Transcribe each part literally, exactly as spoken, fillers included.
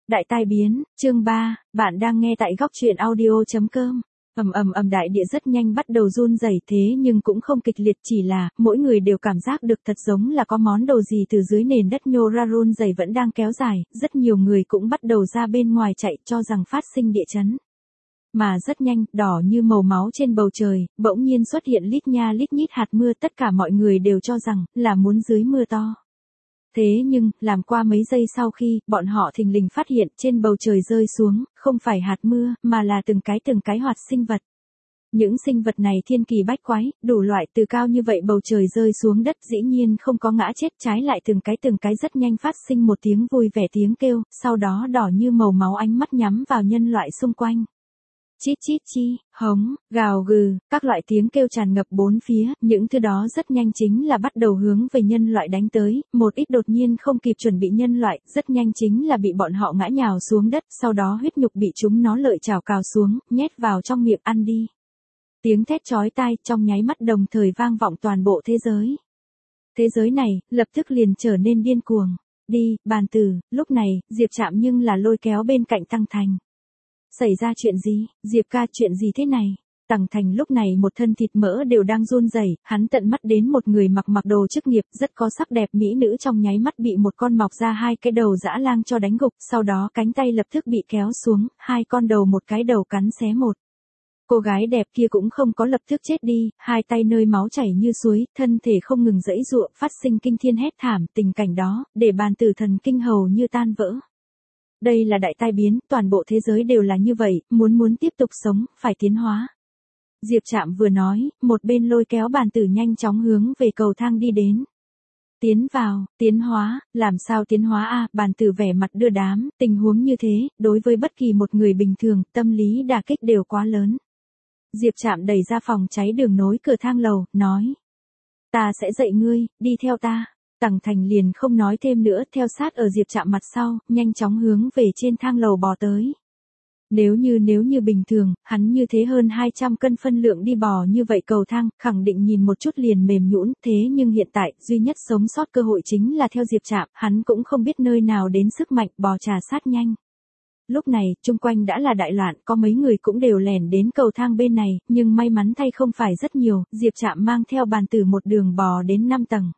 Đại tai biến, chương ba, bạn đang nghe tại góc truyện audio.com. Ầm ầm ầm, đại địa rất nhanh bắt đầu run rẩy, thế nhưng cũng không kịch liệt, chỉ là mỗi người đều cảm giác được thật giống là có món đồ gì từ dưới nền đất nhô ra, run rẩy vẫn đang kéo dài, rất nhiều người cũng bắt đầu ra bên ngoài chạy cho rằng phát sinh địa chấn. Mà rất nhanh, đỏ như màu máu trên bầu trời, bỗng nhiên xuất hiện lít nha lít nhít hạt mưa, tất cả mọi người đều cho rằng là muốn dưới mưa to. Thế nhưng, làm qua mấy giây sau khi, bọn họ thình lình phát hiện trên bầu trời rơi xuống, không phải hạt mưa, mà là từng cái từng cái hoạt sinh vật. Những sinh vật này thiên kỳ bách quái, đủ loại, từ cao như vậy bầu trời rơi xuống đất, dĩ nhiên không có ngã chết, trái lại từng cái từng cái rất nhanh phát sinh một tiếng vui vẻ tiếng kêu, sau đó đỏ như màu máu ánh mắt nhắm vào nhân loại xung quanh. Chít chít chi, hống, gào gừ, các loại tiếng kêu tràn ngập bốn phía, những thứ đó rất nhanh chính là bắt đầu hướng về nhân loại đánh tới, một ít đột nhiên không kịp chuẩn bị nhân loại, rất nhanh chính là bị bọn họ ngã nhào xuống đất, sau đó huyết nhục bị chúng nó lợi chảo cào xuống, nhét vào trong miệng ăn đi. Tiếng thét chói tai trong nháy mắt đồng thời vang vọng toàn bộ thế giới. Thế giới này, lập tức liền trở nên điên cuồng. Đi, bàn tử, lúc này, Diệp Trạm nhưng là lôi kéo bên cạnh Tăng Thành. Xảy ra chuyện gì, Diệp ca, chuyện gì thế này? Tăng Thành lúc này một thân thịt mỡ đều đang run rẩy, hắn tận mắt đến một người mặc mặc đồ chức nghiệp rất có sắc đẹp mỹ nữ trong nháy mắt bị một con mọc ra hai cái đầu dã lang cho đánh gục, sau đó cánh tay lập tức bị kéo xuống, hai con đầu một cái đầu cắn xé một. Cô gái đẹp kia cũng không có lập tức chết đi, hai tay nơi máu chảy như suối, thân thể không ngừng giãy giụa, phát sinh kinh thiên hét thảm, tình cảnh đó, để bàn tử thần kinh hầu như tan vỡ. Đây là đại tai biến, toàn bộ thế giới đều là như vậy, muốn muốn tiếp tục sống, phải tiến hóa. Diệp Trạm vừa nói, một bên lôi kéo bàn tử nhanh chóng hướng về cầu thang đi đến. Tiến vào, tiến hóa, làm sao tiến hóa a? À, bàn tử vẻ mặt đưa đám, tình huống như thế, đối với bất kỳ một người bình thường, tâm lý đả kích đều quá lớn. Diệp Trạm đẩy ra phòng cháy đường nối cửa thang lầu, nói. Ta sẽ dạy ngươi, đi theo ta. Tăng Thành liền không nói thêm nữa, theo sát ở Diệp Trạm mặt sau, nhanh chóng hướng về trên thang lầu bò tới. Nếu như nếu như bình thường, hắn như thế hơn hai trăm cân phân lượng đi bò như vậy cầu thang, khẳng định nhìn một chút liền mềm nhũn, thế nhưng hiện tại, duy nhất sống sót cơ hội chính là theo Diệp Trạm, hắn cũng không biết nơi nào đến sức mạnh bò trà sát nhanh. Lúc này, chung quanh đã là đại loạn, có mấy người cũng đều lẻn đến cầu thang bên này, nhưng may mắn thay không phải rất nhiều, Diệp Trạm mang theo bàn tử một đường bò đến năm tầng.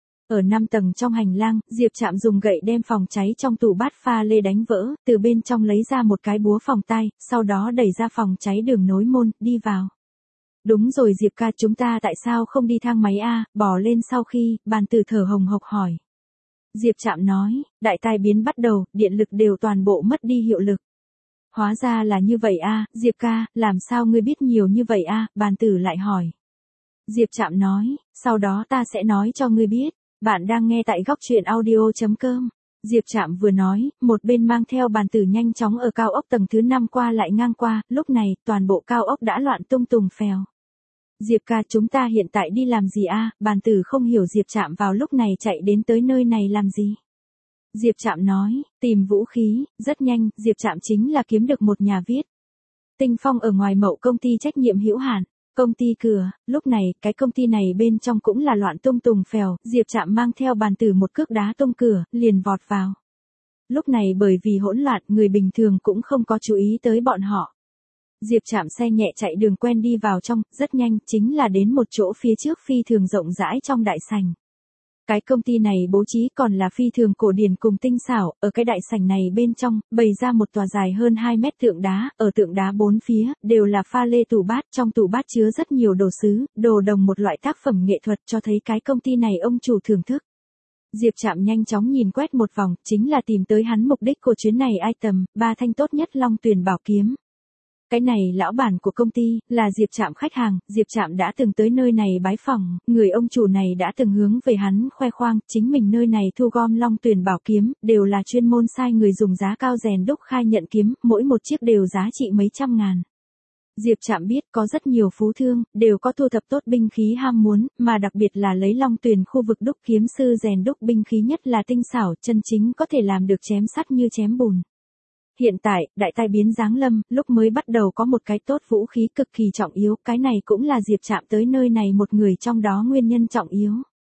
Ở năm tầng trong hành lang, Diệp Trạm dùng gậy đem phòng cháy trong tủ bát pha lê đánh vỡ, từ bên trong lấy ra một cái búa phòng tai, sau đó đẩy ra phòng cháy đường nối môn, đi vào. Đúng rồi Diệp ca, chúng ta tại sao không đi thang máy a? Bò lên sau khi, bàn tử thở hồng hộc hỏi. Diệp Trạm nói, đại tai biến bắt đầu, điện lực đều toàn bộ mất đi hiệu lực. Hóa ra là như vậy a, Diệp ca, làm sao ngươi biết nhiều như vậy a? Bàn tử lại hỏi. Diệp Trạm nói, sau đó ta sẽ nói cho ngươi biết. Bạn đang nghe tại góc truyện audio.com. Diệp Trạm vừa nói, một bên mang theo bàn tử nhanh chóng ở cao ốc tầng thứ năm qua lại ngang qua, lúc này, toàn bộ cao ốc đã loạn tung tùng phèo. Diệp ca, chúng ta hiện tại đi làm gì a? Bàn tử không hiểu Diệp Trạm vào lúc này chạy đến tới nơi này làm gì. Diệp Trạm nói, tìm vũ khí, rất nhanh, Diệp Trạm chính là kiếm được một nhà viết. Tinh Phong ở ngoài mậu công ty trách nhiệm hữu hạn. Công ty cửa, lúc này, cái công ty này bên trong cũng là loạn tung tùng phèo, Diệp Trạm mang theo bàn tử một cước đá tung cửa, liền vọt vào. Lúc này bởi vì hỗn loạn, người bình thường cũng không có chú ý tới bọn họ. Diệp Trạm xe nhẹ chạy đường quen đi vào trong, rất nhanh, chính là đến một chỗ phía trước phi thường rộng rãi trong đại sảnh. Cái công ty này bố trí còn là phi thường cổ điển cùng tinh xảo, ở cái đại sảnh này bên trong, bày ra một tòa dài hơn hai mét tượng đá, ở tượng đá bốn phía, đều là pha lê tủ bát, trong tủ bát chứa rất nhiều đồ sứ, đồ đồng một loại tác phẩm nghệ thuật cho thấy cái công ty này ông chủ thưởng thức. Diệp Trạm nhanh chóng nhìn quét một vòng, chính là tìm tới hắn mục đích của chuyến này item, ba thanh tốt nhất Long Tuyền bảo kiếm. Cái này lão bản của công ty, là Diệp Trạm khách hàng, Diệp Trạm đã từng tới nơi này bái phỏng, người ông chủ này đã từng hướng về hắn khoe khoang, chính mình nơi này thu gom Long Tuyền bảo kiếm, đều là chuyên môn sai người dùng giá cao rèn đúc khai nhận kiếm, mỗi một chiếc đều giá trị mấy trăm ngàn. Diệp Trạm biết có rất nhiều phú thương, đều có thu thập tốt binh khí ham muốn, mà đặc biệt là lấy Long Tuyền khu vực đúc kiếm sư rèn đúc binh khí nhất là tinh xảo, chân chính có thể làm được chém sắt như chém bùn. Hiện tại, đại tai biến giáng lâm, lúc mới bắt đầu có một cái tốt vũ khí cực kỳ trọng yếu, cái này cũng là Diệp Trạm tới nơi này một người trong đó nguyên nhân trọng yếu.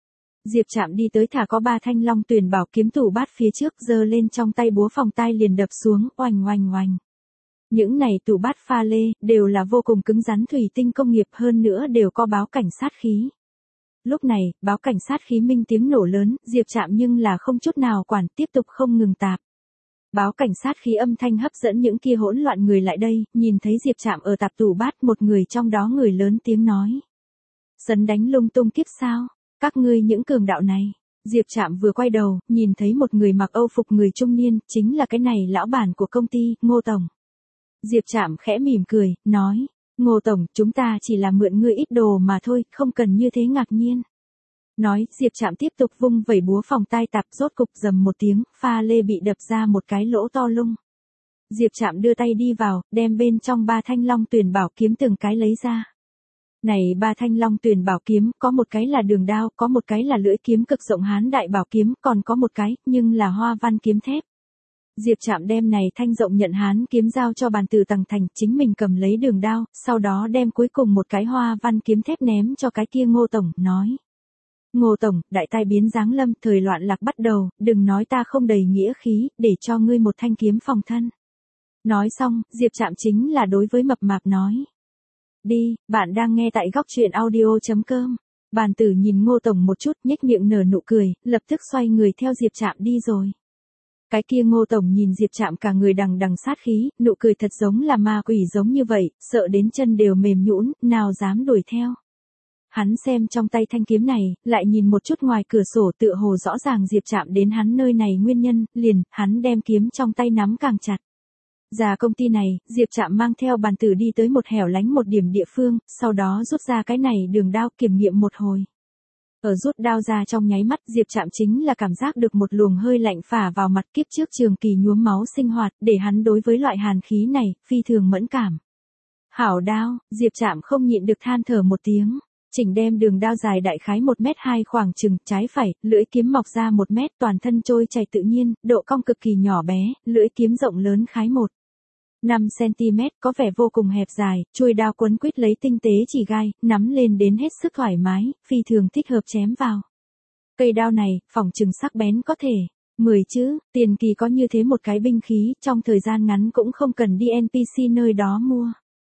Diệp Trạm đi tới thả có ba thanh long tuyền bảo kiếm tủ bát phía trước, giơ lên trong tay búa phòng tai liền đập xuống, oanh oanh oanh. Những này tủ bát pha lê, đều là vô cùng cứng rắn thủy tinh công nghiệp, hơn nữa đều có báo cảnh sát khí. Lúc này, báo cảnh sát khí minh tiếng nổ lớn, Diệp Trạm nhưng là không chút nào quản, tiếp tục không ngừng tạp. Báo cảnh sát khí âm thanh hấp dẫn những kia hỗn loạn người lại đây, nhìn thấy Diệp Trạm ở tạp tủ bát, một người trong đó người lớn tiếng nói. Sấn đánh lung tung kiếp sao? Các ngươi những cường đạo này. Diệp Trạm vừa quay đầu, nhìn thấy một người mặc âu phục người trung niên, chính là cái này lão bản của công ty, Ngô Tổng. Diệp Trạm khẽ mỉm cười, nói, Ngô Tổng, chúng ta chỉ là mượn ngươi ít đồ mà thôi, không cần như thế ngạc nhiên. Nói, Diệp Trạm tiếp tục vung vẩy búa phòng tai tạp, rốt cục rầm một tiếng, pha lê bị đập ra một cái lỗ to lung. Diệp Trạm đưa tay đi vào, đem bên trong ba thanh long tuyền bảo kiếm từng cái lấy ra. Này ba thanh long tuyền bảo kiếm, có một cái là đường đao, có một cái là lưỡi kiếm cực rộng hán đại bảo kiếm, còn có một cái, nhưng là hoa văn kiếm thép. Diệp Trạm đem này thanh rộng nhận hán kiếm giao cho bàn tử Tằng Thành, chính mình cầm lấy đường đao, sau đó đem cuối cùng một cái hoa văn kiếm thép ném cho cái kia Ngô Tổng, nói. Ngô Tổng, đại tai biến giáng lâm, thời loạn lạc bắt đầu, đừng nói ta không đầy nghĩa khí, để cho ngươi một thanh kiếm phòng thân. Nói xong, Diệp Trạm chính là đối với mập mạp nói. Đi, bạn đang nghe tại góc truyện audio chấm com. Bàn tử nhìn Ngô Tổng một chút, nhếch miệng nở nụ cười, lập tức xoay người theo Diệp Trạm đi rồi. Cái kia Ngô Tổng nhìn Diệp Trạm cả người đằng đằng sát khí, nụ cười thật giống là ma quỷ giống như vậy, sợ đến chân đều mềm nhũn, nào dám đuổi theo. Hắn xem trong tay thanh kiếm này, lại nhìn một chút ngoài cửa sổ, tựa hồ rõ ràng Diệp Trạm đến hắn nơi này nguyên nhân, liền, hắn đem kiếm trong tay nắm càng chặt. Ra công ty này, Diệp Trạm mang theo bàn tử đi tới một hẻo lánh một điểm địa phương, sau đó rút ra cái này đường đao kiểm nghiệm một hồi. Ở rút đao ra trong nháy mắt, Diệp Trạm chính là cảm giác được một luồng hơi lạnh phả vào mặt, kiếp trước trường kỳ nhuốm máu sinh hoạt, để hắn đối với loại hàn khí này, phi thường mẫn cảm. Hảo đao, Diệp Trạm không nhịn được than thở một tiếng. Chỉnh đem đường đao dài đại khái một mét hai khoảng chừng, trái phải, lưỡi kiếm mọc ra một mét, toàn thân trôi chảy tự nhiên, độ cong cực kỳ nhỏ bé, lưỡi kiếm rộng lớn khái một phẩy năm xăng-ti-mét, có vẻ vô cùng hẹp dài, chuôi đao quấn quít lấy tinh tế chỉ gai, nắm lên đến hết sức thoải mái, phi thường thích hợp chém vào. Cây đao này, phỏng chừng sắc bén có thể mười chữ, tiền kỳ có như thế một cái binh khí, trong thời gian ngắn cũng không cần đi en pê xê nơi đó mua.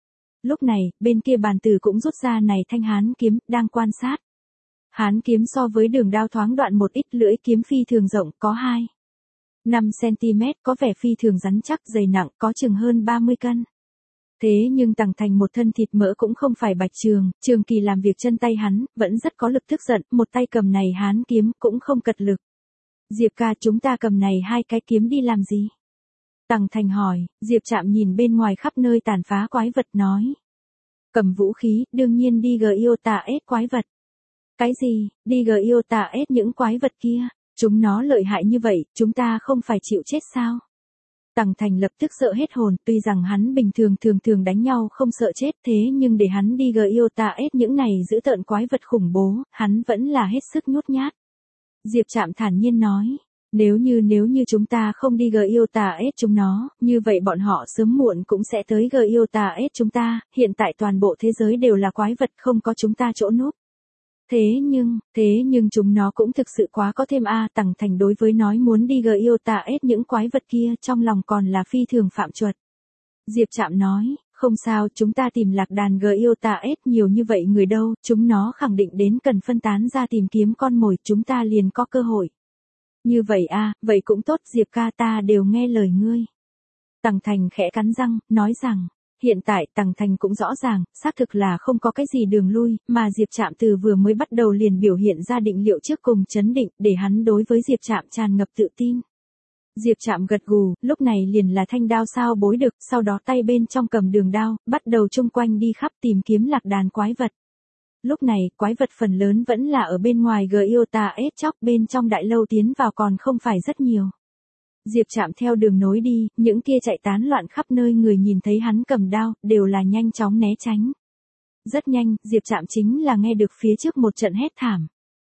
Lúc này, bên kia bàn tử cũng rút ra này thanh hán kiếm, đang quan sát. Hán kiếm so với đường đao thoáng đoạn một ít, lưỡi kiếm phi thường rộng, có hai phẩy năm xăng-ti-mét, có vẻ phi thường rắn chắc, dày nặng, có chừng hơn ba mươi cân. Thế nhưng Tằng Thành một thân thịt mỡ cũng không phải bạch trường, trường kỳ làm việc chân tay hắn, vẫn rất có lực, tức giận, một tay cầm này hán kiếm, cũng không cật lực. Diệp ca, chúng ta cầm này hai cái kiếm đi làm gì? Tằng Thành hỏi, Diệp Trạm nhìn bên ngoài khắp nơi tàn phá quái vật nói. Cầm vũ khí, đương nhiên đi gờ yêu tà ết quái vật. Cái gì, đi gờ yêu tà ết những quái vật kia, chúng nó lợi hại như vậy, chúng ta không phải chịu chết sao? Tằng Thành lập tức sợ hết hồn, tuy rằng hắn bình thường thường thường đánh nhau không sợ chết, thế nhưng để hắn đi gờ yêu tà ết những này giữ tợn quái vật khủng bố, hắn vẫn là hết sức nhút nhát. Diệp Trạm thản nhiên nói. Nếu như nếu như chúng ta không đi gờ yêu tà ết chúng nó, như vậy bọn họ sớm muộn cũng sẽ tới gờ yêu tà ết chúng ta, hiện tại toàn bộ thế giới đều là quái vật, không có chúng ta chỗ núp. Thế nhưng, thế nhưng chúng nó cũng thực sự quá có thêm a. Tằng Thành đối với nói muốn đi gờ yêu tà ết những quái vật kia, trong lòng còn là phi thường phạm chuột. Diệp Trạm nói, không sao, chúng ta tìm lạc đàn gờ yêu tà ết nhiều như vậy người đâu, chúng nó khẳng định đến cần phân tán ra tìm kiếm con mồi, chúng ta liền có cơ hội. Như vậy a, vậy cũng tốt, Diệp ca, ta đều nghe lời ngươi. Tằng Thành khẽ cắn răng, nói rằng, hiện tại Tằng Thành cũng rõ ràng, xác thực là không có cái gì đường lui, mà Diệp Trạm từ vừa mới bắt đầu liền biểu hiện ra định liệu trước cùng chấn định, để hắn đối với Diệp Trạm tràn ngập tự tin. Diệp Trạm gật gù, lúc này liền là thanh đao sao bối được, sau đó tay bên trong cầm đường đao, bắt đầu chung quanh đi khắp tìm kiếm lạc đàn quái vật. Lúc này, quái vật phần lớn vẫn là ở bên ngoài gờ yêu tà ết chóc, bên trong đại lâu tiến vào còn không phải rất nhiều. Diệp Trạm theo đường nối đi, những kia chạy tán loạn khắp nơi người nhìn thấy hắn cầm đao, đều là nhanh chóng né tránh. Rất nhanh, Diệp Trạm chính là nghe được phía trước một trận hét thảm.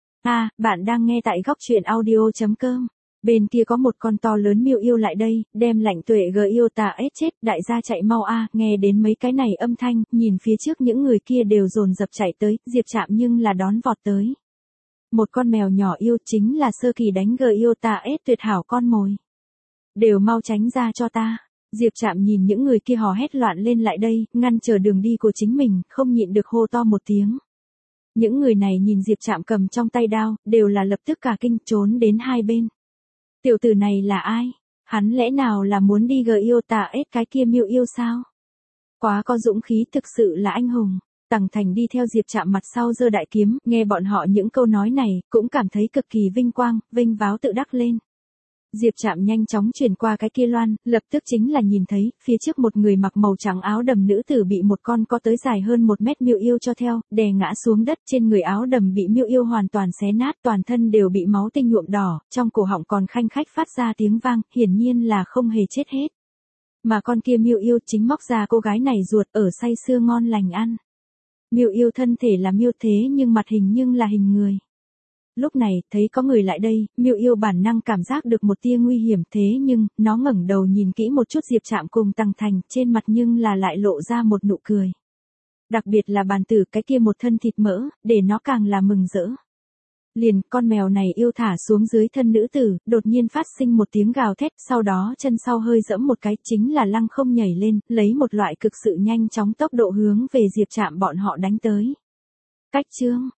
À, bạn đang nghe tại góc truyện audio chấm com. Bên kia có một con to lớn miêu yêu lại đây, đem Lạnh Tuệ gờ yêu tà ết chết, đại gia chạy mau a. Nghe đến mấy cái này âm thanh, nhìn phía trước những người kia đều dồn dập chạy tới, Diệp Trạm nhưng là đón vọt tới. Một con mèo nhỏ yêu chính là sơ kỳ đánh gờ yêu ta ết tuyệt hảo con mồi. Đều mau tránh ra cho ta. Diệp Trạm nhìn những người kia hò hét loạn lên lại đây, ngăn trở đường đi của chính mình, không nhịn được hô to một tiếng. Những người này nhìn Diệp Trạm cầm trong tay đao, đều là lập tức cả kinh trốn đến hai bên. Tiểu tử này là ai? Hắn lẽ nào là muốn đi gờ yêu ta ết cái kia miêu yêu sao? Quá có dũng khí, thực sự là anh hùng. Tằng Thành đi theo Diệp Trạm mặt sau giơ đại kiếm, nghe bọn họ những câu nói này, cũng cảm thấy cực kỳ vinh quang, vinh váo tự đắc lên. Diệp Trạm nhanh chóng chuyển qua cái kia loan, lập tức chính là nhìn thấy, phía trước một người mặc màu trắng áo đầm nữ tử bị một con có tới dài hơn một mét miêu yêu cho theo, đè ngã xuống đất, trên người áo đầm bị miêu yêu hoàn toàn xé nát, toàn thân đều bị máu tinh nhuộm đỏ, trong cổ họng còn khanh khách phát ra tiếng vang, hiển nhiên là không hề chết hết. Mà con kia miêu yêu chính móc ra cô gái này ruột ở say sưa ngon lành ăn. Miêu yêu thân thể là miêu thế nhưng mặt hình nhưng là hình người. Lúc này, thấy có người lại đây, miêu yêu bản năng cảm giác được một tia nguy hiểm thế nhưng, nó ngẩng đầu nhìn kỹ một chút Diệp Trạm cùng Tằng Thành, trên mặt nhưng là lại lộ ra một nụ cười. Đặc biệt là bàn tử cái kia một thân thịt mỡ, để nó càng là mừng rỡ. Liền, con mèo này yêu thả xuống dưới thân nữ tử, đột nhiên phát sinh một tiếng gào thét, sau đó chân sau hơi dẫm một cái, chính là lăng không nhảy lên, lấy một loại cực sự nhanh chóng tốc độ hướng về Diệp Trạm bọn họ đánh tới. Cách chương